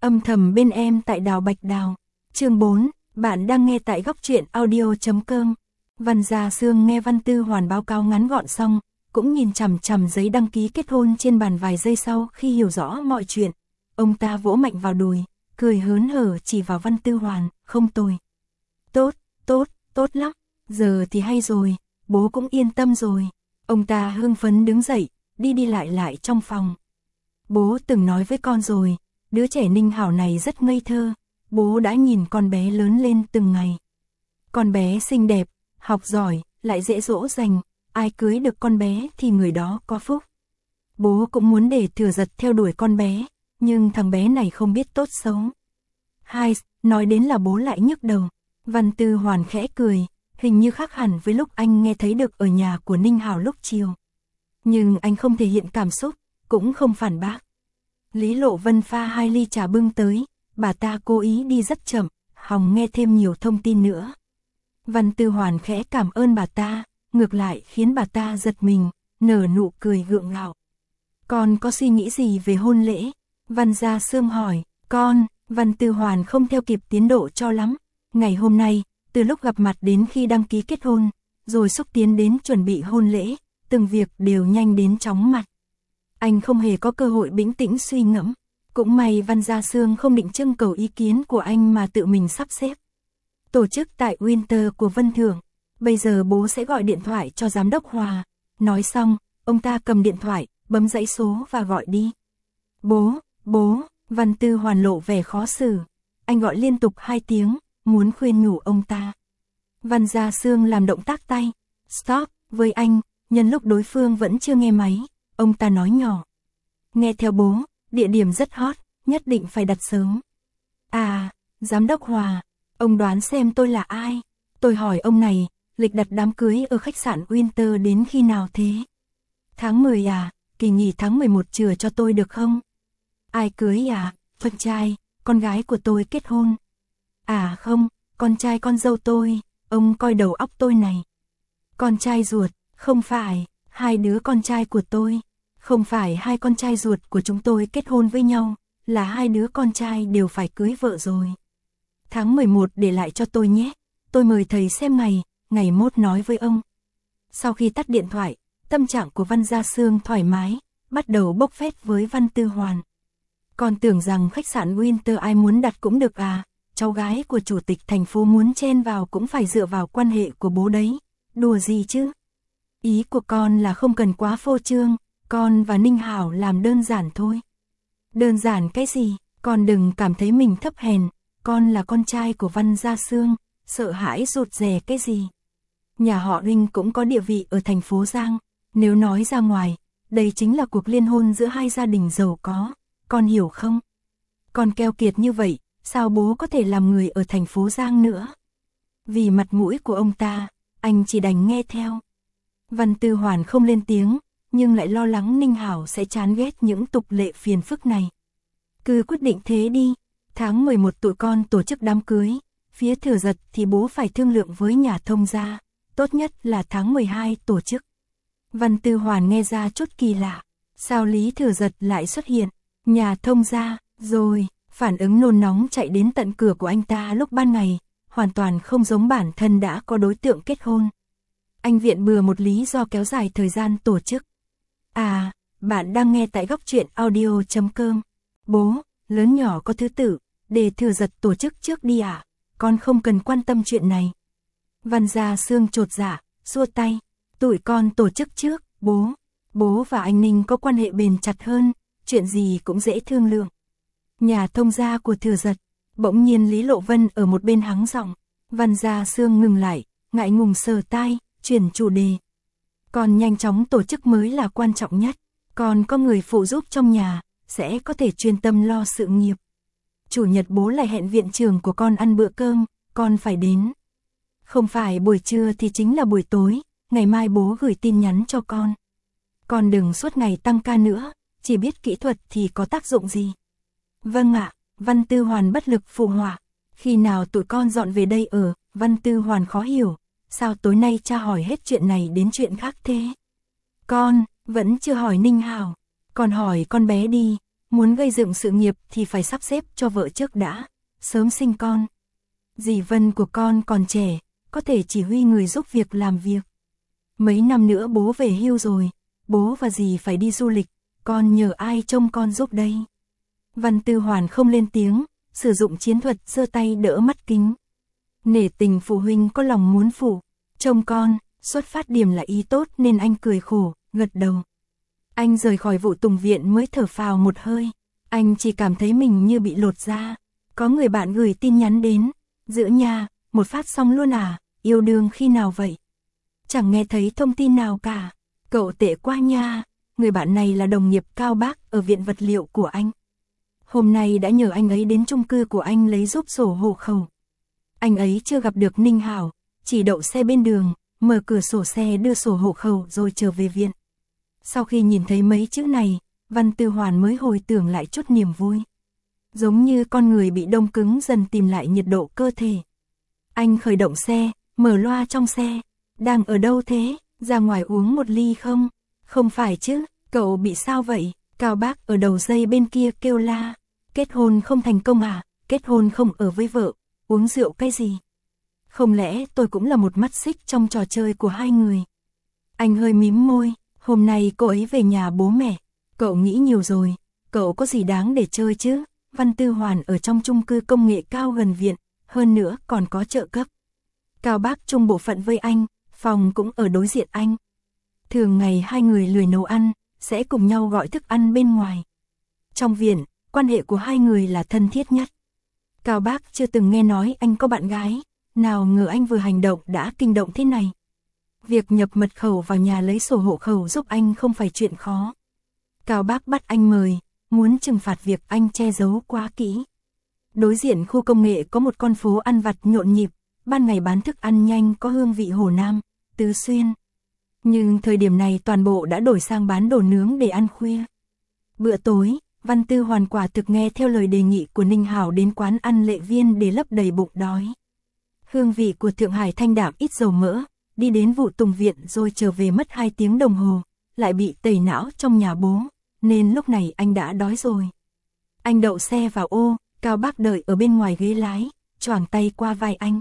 Âm thầm bên em tại Đào Bạch Đào. Chương 4, bạn đang nghe tại góc truyện audio.com. Văn Gia Sương nghe Văn Tư Hoàn báo cáo ngắn gọn xong, cũng nhìn chằm chằm giấy đăng ký kết hôn trên bàn vài giây sau khi hiểu rõ mọi chuyện. Ông ta vỗ mạnh vào đùi, cười hớn hở chỉ vào Văn Tư Hoàn, không tồi. Tốt lắm, giờ thì hay rồi, bố cũng yên tâm rồi. Ông ta hưng phấn đứng dậy, đi lại trong phòng. Bố từng nói với con rồi, đứa trẻ Ninh Hảo này rất ngây thơ, bố đã nhìn con bé lớn lên từng ngày. Con bé xinh đẹp, học giỏi, lại dễ dỗ dành, ai cưới được con bé thì người đó có phúc. Bố cũng muốn để Thừa Dật theo đuổi con bé, nhưng thằng bé này không biết tốt xấu. Hai, nói đến là bố lại nhức đầu. Văn Tư Hoàn khẽ cười, hình như khác hẳn với lúc anh nghe thấy được ở nhà của Ninh Hảo lúc chiều. Nhưng anh không thể hiện cảm xúc, cũng không phản bác. Lý Lộ Vân pha 2 ly trà bưng tới, bà ta cố ý đi rất chậm, hòng nghe thêm nhiều thông tin nữa. Văn Tư Hoàn khẽ cảm ơn bà ta, ngược lại khiến bà ta giật mình, nở nụ cười gượng gạo. Con có suy nghĩ gì về hôn lễ? Văn Gia Sương hỏi. Con, Văn Tư Hoàn không theo kịp tiến độ cho lắm. Ngày hôm nay, từ lúc gặp mặt đến khi đăng ký kết hôn, rồi xúc tiến đến chuẩn bị hôn lễ, từng việc đều nhanh đến chóng mặt. Anh không hề có cơ hội bình tĩnh suy ngẫm. Cũng may Văn Gia Sương không định trưng cầu ý kiến của anh mà tự mình sắp xếp. Tổ chức tại Winter của Vân Thưởng. Bây giờ bố sẽ gọi điện thoại cho giám đốc Hòa. Nói xong, ông ta cầm điện thoại, bấm dãy số và gọi đi. Bố, Văn Tư Hoàn lộ vẻ khó xử. Anh gọi liên tục 2 tiếng, muốn khuyên nhủ ông ta. Văn Gia Sương làm động tác tay. Stop, với anh, nhân lúc đối phương vẫn chưa nghe máy, ông ta nói nhỏ. Nghe theo bố, địa điểm rất hot, nhất định phải đặt sớm. À, giám đốc Hòa, ông đoán xem tôi là ai? Tôi hỏi ông này, lịch đặt đám cưới ở khách sạn Winter đến khi nào thế? Tháng 10 à, kỳ nghỉ tháng 11 chừa cho tôi được không? Ai cưới à? Con trai, con gái của tôi kết hôn. À không, con trai con dâu tôi, ông coi đầu óc tôi này. Con trai ruột, không phải, 2 đứa con trai của tôi. Không phải 2 con trai ruột của chúng tôi kết hôn với nhau, là 2 đứa con trai đều phải cưới vợ rồi. Tháng 11 để lại cho tôi nhé, tôi mời thầy xem ngày mốt nói với ông. Sau khi tắt điện thoại, tâm trạng của Văn Gia Sương thoải mái, bắt đầu bốc phét với Văn Tư Hoàn. Con tưởng rằng khách sạn Winter ai muốn đặt cũng được à, cháu gái của chủ tịch thành phố muốn chen vào cũng phải dựa vào quan hệ của bố đấy, đùa gì chứ. Ý của con là không cần quá phô trương, con và Ninh Hảo làm đơn giản thôi. Đơn giản cái gì, con đừng cảm thấy mình thấp hèn, con là con trai của Văn Gia Sương, sợ hãi rụt rè cái gì. Nhà họ Ninh cũng có địa vị ở thành phố Giang, nếu nói ra ngoài, đây chính là cuộc liên hôn giữa 2 gia đình giàu có, con hiểu không? Con keo kiệt như vậy, sao bố có thể làm người ở thành phố Giang nữa? Vì mặt mũi của ông ta, anh chỉ đành nghe theo. Văn Tư Hoàn không lên tiếng, nhưng lại lo lắng Ninh Hảo sẽ chán ghét những tục lệ phiền phức này. Cứ quyết định thế đi, tháng 11 tụi con tổ chức đám cưới, phía Thừa Dật thì bố phải thương lượng với nhà thông gia, tốt nhất là tháng 12 tổ chức. Văn Tư Hoàn nghe ra chút kỳ lạ, sao Lý Thừa Dật lại xuất hiện, nhà thông gia, rồi, phản ứng nôn nóng chạy đến tận cửa của anh ta lúc ban ngày, hoàn toàn không giống bản thân đã có đối tượng kết hôn. Anh viện bừa một lý do kéo dài thời gian tổ chức. À, bạn đang nghe tại góc truyện audio.com. Bố, lớn nhỏ có thứ tự, để Thừa Dật tổ chức trước đi ạ, con không cần quan tâm chuyện này. Văn Gia Sương chột dạ, xua tay, tụi con tổ chức trước, bố và anh Ninh có quan hệ bền chặt hơn, chuyện gì cũng dễ thương lượng. Nhà thông gia của Thừa Dật, bỗng nhiên Lý Lộ Vân ở một bên hắng giọng. Văn Gia Sương ngừng lại, ngại ngùng sờ tai, chuyển chủ đề. Con nhanh chóng tổ chức mới là quan trọng nhất, con có người phụ giúp trong nhà, sẽ có thể chuyên tâm lo sự nghiệp. Chủ nhật bố lại hẹn viện trưởng của con ăn bữa cơm, con phải đến. Không phải buổi trưa thì chính là buổi tối, ngày mai bố gửi tin nhắn cho con. Con đừng suốt ngày tăng ca nữa, chỉ biết kỹ thuật thì có tác dụng gì. Vâng ạ, Văn Tư Hoàn bất lực phụ họa. Khi nào tụi con dọn về đây ở? Văn Tư Hoàn khó hiểu, sao tối nay cha hỏi hết chuyện này đến chuyện khác thế? Con, vẫn chưa hỏi Ninh Hảo, con hỏi con bé đi, muốn gây dựng sự nghiệp thì phải sắp xếp cho vợ trước đã, sớm sinh con. Dì Vân của con còn trẻ, có thể chỉ huy người giúp việc làm việc. Mấy năm nữa bố về hưu rồi, bố và dì phải đi du lịch, con nhờ ai trông con giúp đây? Văn Tư Hoàn không lên tiếng, sử dụng chiến thuật giơ tay đỡ mắt kính. Nể tình phụ huynh có lòng muốn phụ trông con, xuất phát điểm là ý tốt nên anh cười khổ, gật đầu. Anh rời khỏi vụ tùng viện mới thở phào một hơi, anh chỉ cảm thấy mình như bị lột da. Có người bạn gửi tin nhắn đến, giữa nhà, một phát xong luôn à, yêu đương khi nào vậy? Chẳng nghe thấy thông tin nào cả, cậu tệ quá nha. Người bạn này là đồng nghiệp Cao Bác ở viện vật liệu của anh. Hôm nay đã nhờ anh ấy đến chung cư của anh lấy giúp sổ hộ khẩu. Anh ấy chưa gặp được Ninh Hảo, chỉ đậu xe bên đường, mở cửa sổ xe đưa sổ hộ khẩu rồi trở về viện. Sau khi nhìn thấy mấy chữ này, Văn Tư Hoàn mới hồi tưởng lại chút niềm vui. Giống như con người bị đông cứng dần tìm lại nhiệt độ cơ thể. Anh khởi động xe, mở loa trong xe. Đang ở đâu thế? Ra ngoài uống một ly không? Không phải chứ, cậu bị sao vậy? Cao Bác ở đầu dây bên kia kêu la. Kết hôn không thành công à? Kết hôn không ở với vợ, uống rượu cái gì? Không lẽ tôi cũng là một mắt xích trong trò chơi của hai người? Anh hơi mím môi, hôm nay cô ấy về nhà bố mẹ. Cậu nghĩ nhiều rồi, cậu có gì đáng để chơi chứ? Văn Tư Hoàn ở trong chung cư công nghệ cao gần viện, hơn nữa còn có trợ cấp. Cao Bác chung bộ phận với anh, phòng cũng ở đối diện anh. Thường ngày hai người lười nấu ăn, sẽ cùng nhau gọi thức ăn bên ngoài. Trong viện, quan hệ của hai người là thân thiết nhất. Cao Bác chưa từng nghe nói anh có bạn gái, nào ngờ anh vừa hành động đã kinh động thế này. Việc nhập mật khẩu vào nhà lấy sổ hộ khẩu giúp anh không phải chuyện khó. Cao Bác bắt anh mời, muốn trừng phạt việc anh che giấu quá kỹ. Đối diện khu công nghệ có một con phố ăn vặt nhộn nhịp, ban ngày bán thức ăn nhanh có hương vị Hồ Nam, Tứ Xuyên. Nhưng thời điểm này toàn bộ đã đổi sang bán đồ nướng để ăn khuya. Bữa tối, Văn Tư Hoàn quả thực nghe theo lời đề nghị của Ninh Hảo đến quán ăn Lệ Viên để lấp đầy bụng đói. Hương vị của Thượng Hải thanh đạm ít dầu mỡ, đi đến vụ tùng viện rồi trở về mất 2 tiếng đồng hồ, lại bị tẩy não trong nhà bố, nên lúc này anh đã đói rồi. Anh đậu xe vào ô, Cao Bác đợi ở bên ngoài ghế lái, choàng tay qua vai anh.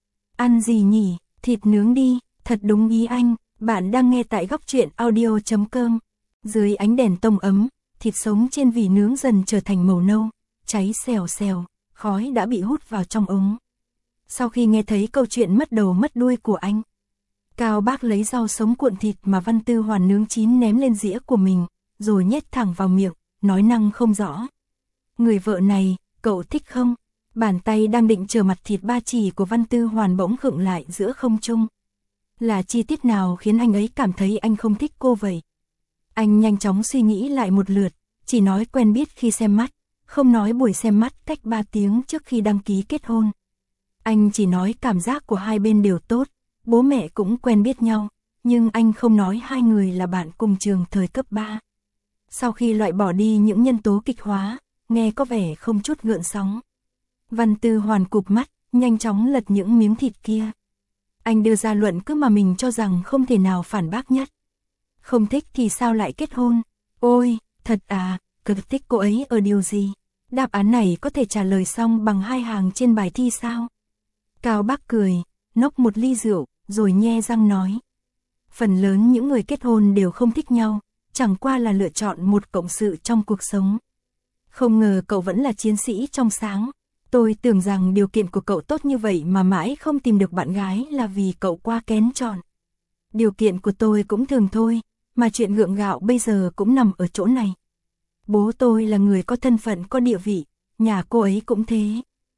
Ăn gì nhỉ? Thịt nướng đi, thật đúng ý anh. Bạn đang nghe tại góc truyện audio.com. Dưới ánh đèn tông ấm, thịt sống trên vỉ nướng dần trở thành màu nâu, cháy xèo xèo, khói đã bị hút vào trong ống. Sau khi nghe thấy câu chuyện mất đầu mất đuôi của anh, Cao Bác lấy rau sống cuộn thịt mà Văn Tư Hoàn nướng chín ném lên dĩa của mình, rồi nhét thẳng vào miệng, nói năng không rõ. Người vợ này, cậu thích không? Bàn tay đang định chở mặt thịt ba chỉ của Văn Tư Hoàn bỗng khựng lại giữa không trung. Là chi tiết nào khiến anh ấy cảm thấy anh không thích cô vậy? Anh nhanh chóng suy nghĩ lại một lượt, chỉ nói quen biết khi xem mắt, không nói buổi xem mắt cách 3 tiếng trước khi đăng ký kết hôn. Anh chỉ nói cảm giác của hai bên đều tốt, bố mẹ cũng quen biết nhau, nhưng anh không nói hai người là bạn cùng trường thời cấp 3. Sau khi loại bỏ đi những nhân tố kịch hóa, nghe có vẻ không chút gợn sóng. Văn Tư Hoàn cụp mắt, nhanh chóng lật những miếng thịt kia. Anh đưa ra luận cứ mà mình cho rằng không thể nào phản bác nhất. Không thích thì sao lại kết hôn? Ôi, thật à, cực thích cô ấy ở điều gì? Đáp án này có thể trả lời xong bằng 2 hàng trên bài thi sao? Cao Bác cười, nốc một ly rượu, rồi nhe răng nói. Phần lớn những người kết hôn đều không thích nhau, chẳng qua là lựa chọn một cộng sự trong cuộc sống. Không ngờ cậu vẫn là chiến sĩ trong sáng. Tôi tưởng rằng điều kiện của cậu tốt như vậy mà mãi không tìm được bạn gái là vì cậu quá kén chọn. Điều kiện của tôi cũng thường thôi, mà chuyện gượng gạo bây giờ cũng nằm ở chỗ này. Bố tôi là người có thân phận có địa vị, nhà cô ấy cũng thế.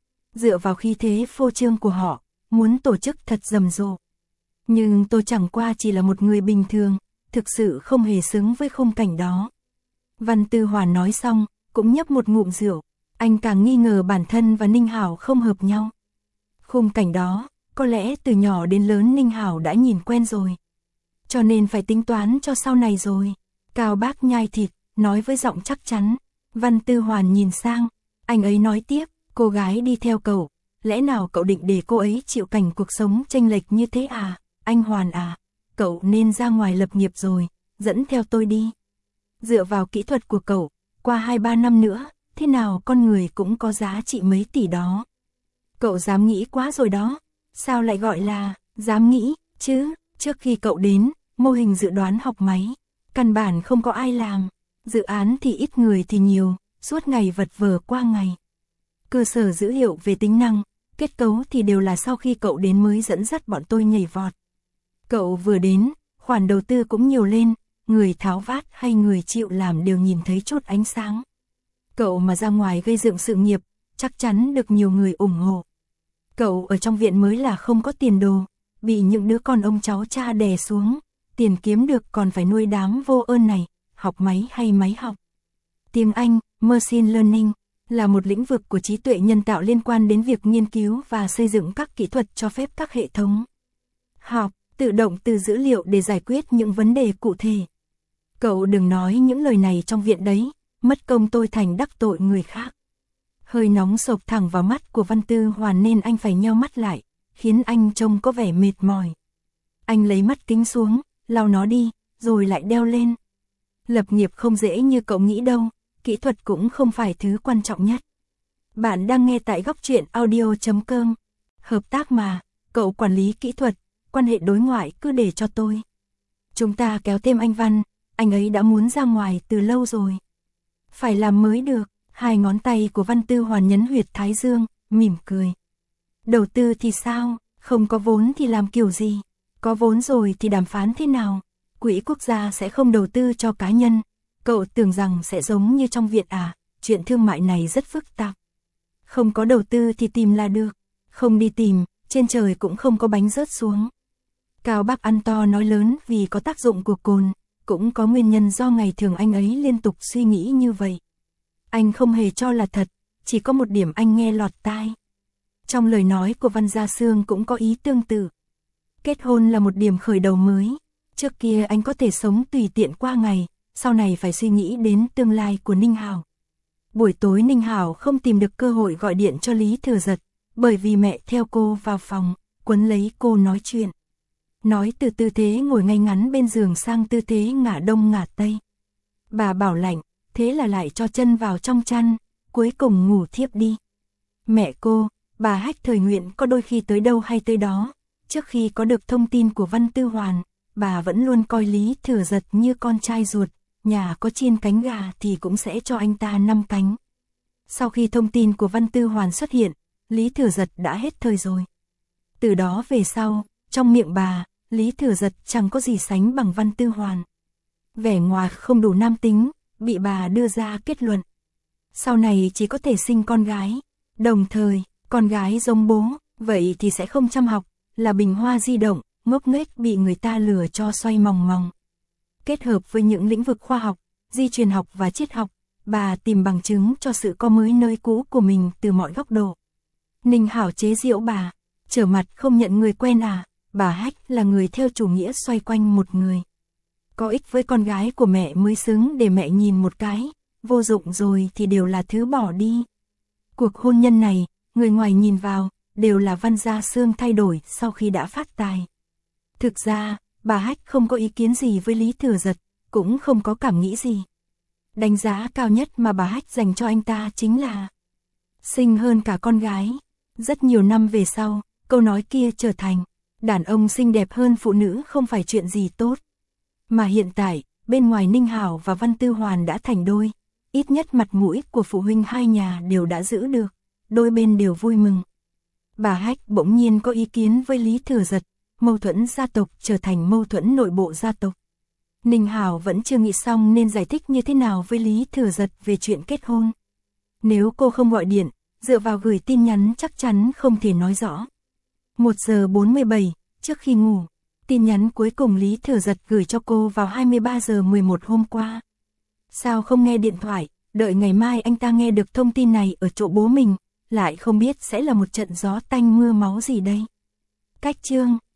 Dựa vào khí thế phô trương của họ, muốn tổ chức thật rầm rộ. Nhưng tôi chẳng qua chỉ là một người bình thường, thực sự không hề xứng với khung cảnh đó. Văn Tư Hoàn nói xong, cũng nhấp một ngụm rượu. Anh càng nghi ngờ bản thân và Ninh Hảo không hợp nhau. Khung cảnh đó, có lẽ từ nhỏ đến lớn Ninh Hảo đã nhìn quen rồi. Cho nên phải tính toán cho sau này rồi. Cao Bác nhai thịt, nói với giọng chắc chắn. Văn Tư Hoàn nhìn sang, anh ấy nói tiếp, cô gái đi theo cậu, lẽ nào cậu định để cô ấy chịu cảnh cuộc sống chênh lệch như thế à? Anh Hoàn à, cậu nên ra ngoài lập nghiệp rồi, dẫn theo tôi đi. Dựa vào kỹ thuật của cậu, qua 2-3 năm nữa, thế nào con người cũng có giá trị mấy tỷ đó. Cậu dám nghĩ quá rồi đó. Sao lại gọi là dám nghĩ chứ? Trước khi cậu đến, mô hình dự đoán học máy, căn bản không có ai làm. Dự án thì ít người thì nhiều, suốt ngày vật vờ qua ngày. Cơ sở dữ liệu về tính năng, kết cấu thì đều là sau khi cậu đến mới dẫn dắt bọn tôi nhảy vọt. Cậu vừa đến, khoản đầu tư cũng nhiều lên, người tháo vát hay người chịu làm đều nhìn thấy chút ánh sáng. Cậu mà ra ngoài gây dựng sự nghiệp, chắc chắn được nhiều người ủng hộ. Cậu ở trong viện mới là không có tiền đồ, bị những đứa con ông cháu cha đè xuống, tiền kiếm được còn phải nuôi đám vô ơn này, học máy hay máy học. Tiếng Anh, Machine Learning, là một lĩnh vực của trí tuệ nhân tạo liên quan đến việc nghiên cứu và xây dựng các kỹ thuật cho phép các hệ thống học tự động từ dữ liệu để giải quyết những vấn đề cụ thể. Cậu đừng nói những lời này trong viện đấy, mất công tôi thành đắc tội người khác. Hơi nóng sộc thẳng vào mắt của Văn Tư Hoàn nên anh phải nheo mắt lại, khiến anh trông có vẻ mệt mỏi. Anh lấy mắt kính xuống, lau nó đi, rồi lại đeo lên. Lập nghiệp không dễ như cậu nghĩ đâu, kỹ thuật cũng không phải thứ quan trọng nhất. Bạn đang nghe tại góc truyện audio.com. Hợp tác mà, cậu quản lý kỹ thuật, quan hệ đối ngoại cứ để cho tôi. Chúng ta kéo thêm anh Văn, anh ấy đã muốn ra ngoài từ lâu rồi. Phải làm mới được. Hai ngón tay của Văn Tư Hoàn nhấn huyệt thái dương, mỉm cười. Đầu tư thì sao, không có vốn thì làm kiểu gì, có vốn rồi thì đàm phán thế nào, quỹ quốc gia sẽ không đầu tư cho cá nhân, cậu tưởng rằng sẽ giống như trong viện à, chuyện thương mại này rất phức tạp. Không có đầu tư thì tìm là được, không đi tìm, trên trời cũng không có bánh rớt xuống. Cao Bác ăn to nói lớn vì có tác dụng của cồn, cũng có nguyên nhân do ngày thường anh ấy liên tục suy nghĩ như vậy. Anh không hề cho là thật, chỉ có một điểm anh nghe lọt tai. Trong lời nói của Văn Gia Sương cũng có ý tương tự. Kết hôn là một điểm khởi đầu mới. Trước kia anh có thể sống tùy tiện qua ngày, sau này phải suy nghĩ đến tương lai của Ninh Hảo. Buổi tối Ninh Hảo không tìm được cơ hội gọi điện cho Lý Thừa Giật, bởi vì mẹ theo cô vào phòng, quấn lấy cô nói chuyện. Nói từ tư thế ngồi ngay ngắn bên giường sang tư thế ngả đông ngả tây. Bà bảo lạnh, thế là lại cho chân vào trong chăn, cuối cùng ngủ thiếp đi. Mẹ cô, bà Hách Thời Nguyện có đôi khi tới đâu hay tới đó, trước khi có được thông tin của Văn Tư Hoàn, bà vẫn luôn coi Lý Thừa Giật như con trai ruột, nhà có chiên cánh gà thì cũng sẽ cho anh ta 5 cánh. Sau khi thông tin của Văn Tư Hoàn xuất hiện, Lý Thừa Giật đã hết thời rồi. Từ đó về sau, trong miệng bà, Lý Thừa Giật chẳng có gì sánh bằng Văn Tư Hoàn. Vẻ ngoài không đủ nam tính, bị bà đưa ra kết luận. Sau này chỉ có thể sinh con gái, đồng thời, con gái giống bố, vậy thì sẽ không chăm học, là bình hoa di động, ngốc nghếch bị người ta lừa cho xoay mòng mòng. Kết hợp với những lĩnh vực khoa học, di truyền học và triết học, bà tìm bằng chứng cho sự có mới nơi cũ của mình từ mọi góc độ. Ninh Hảo chế giễu bà, trở mặt không nhận người quen à, bà Hách là người theo chủ nghĩa xoay quanh một người. Có ích với con gái của mẹ mới xứng để mẹ nhìn một cái, vô dụng rồi thì đều là thứ bỏ đi. Cuộc hôn nhân này, người ngoài nhìn vào, đều là Văn Gia Sương thay đổi sau khi đã phát tài. Thực ra, bà Hách không có ý kiến gì với Lý Thừa Giật, cũng không có cảm nghĩ gì. Đánh giá cao nhất mà bà Hách dành cho anh ta chính là xinh hơn cả con gái. Rất nhiều năm về sau, câu nói kia trở thành đàn ông xinh đẹp hơn phụ nữ không phải chuyện gì tốt. Mà hiện tại, bên ngoài Ninh Hảo và Văn Tư Hoàn đã thành đôi, ít nhất mặt mũi của phụ huynh hai nhà đều đã giữ được, đôi bên đều vui mừng. Bà Hách bỗng nhiên có ý kiến với Lý Thừa Giật, mâu thuẫn gia tộc trở thành mâu thuẫn nội bộ gia tộc. Ninh Hảo vẫn chưa nghĩ xong nên giải thích như thế nào với Lý Thừa Giật về chuyện kết hôn. Nếu cô không gọi điện, dựa vào gửi tin nhắn chắc chắn không thể nói rõ. 1 giờ 47, trước khi ngủ, tin nhắn cuối cùng Lý Thừa Giật gửi cho cô vào 23 giờ 11 hôm qua. Sao không nghe điện thoại, đợi ngày mai anh ta nghe được thông tin này ở chỗ bố mình, lại không biết sẽ là một trận gió tanh mưa máu gì đây. Cách chương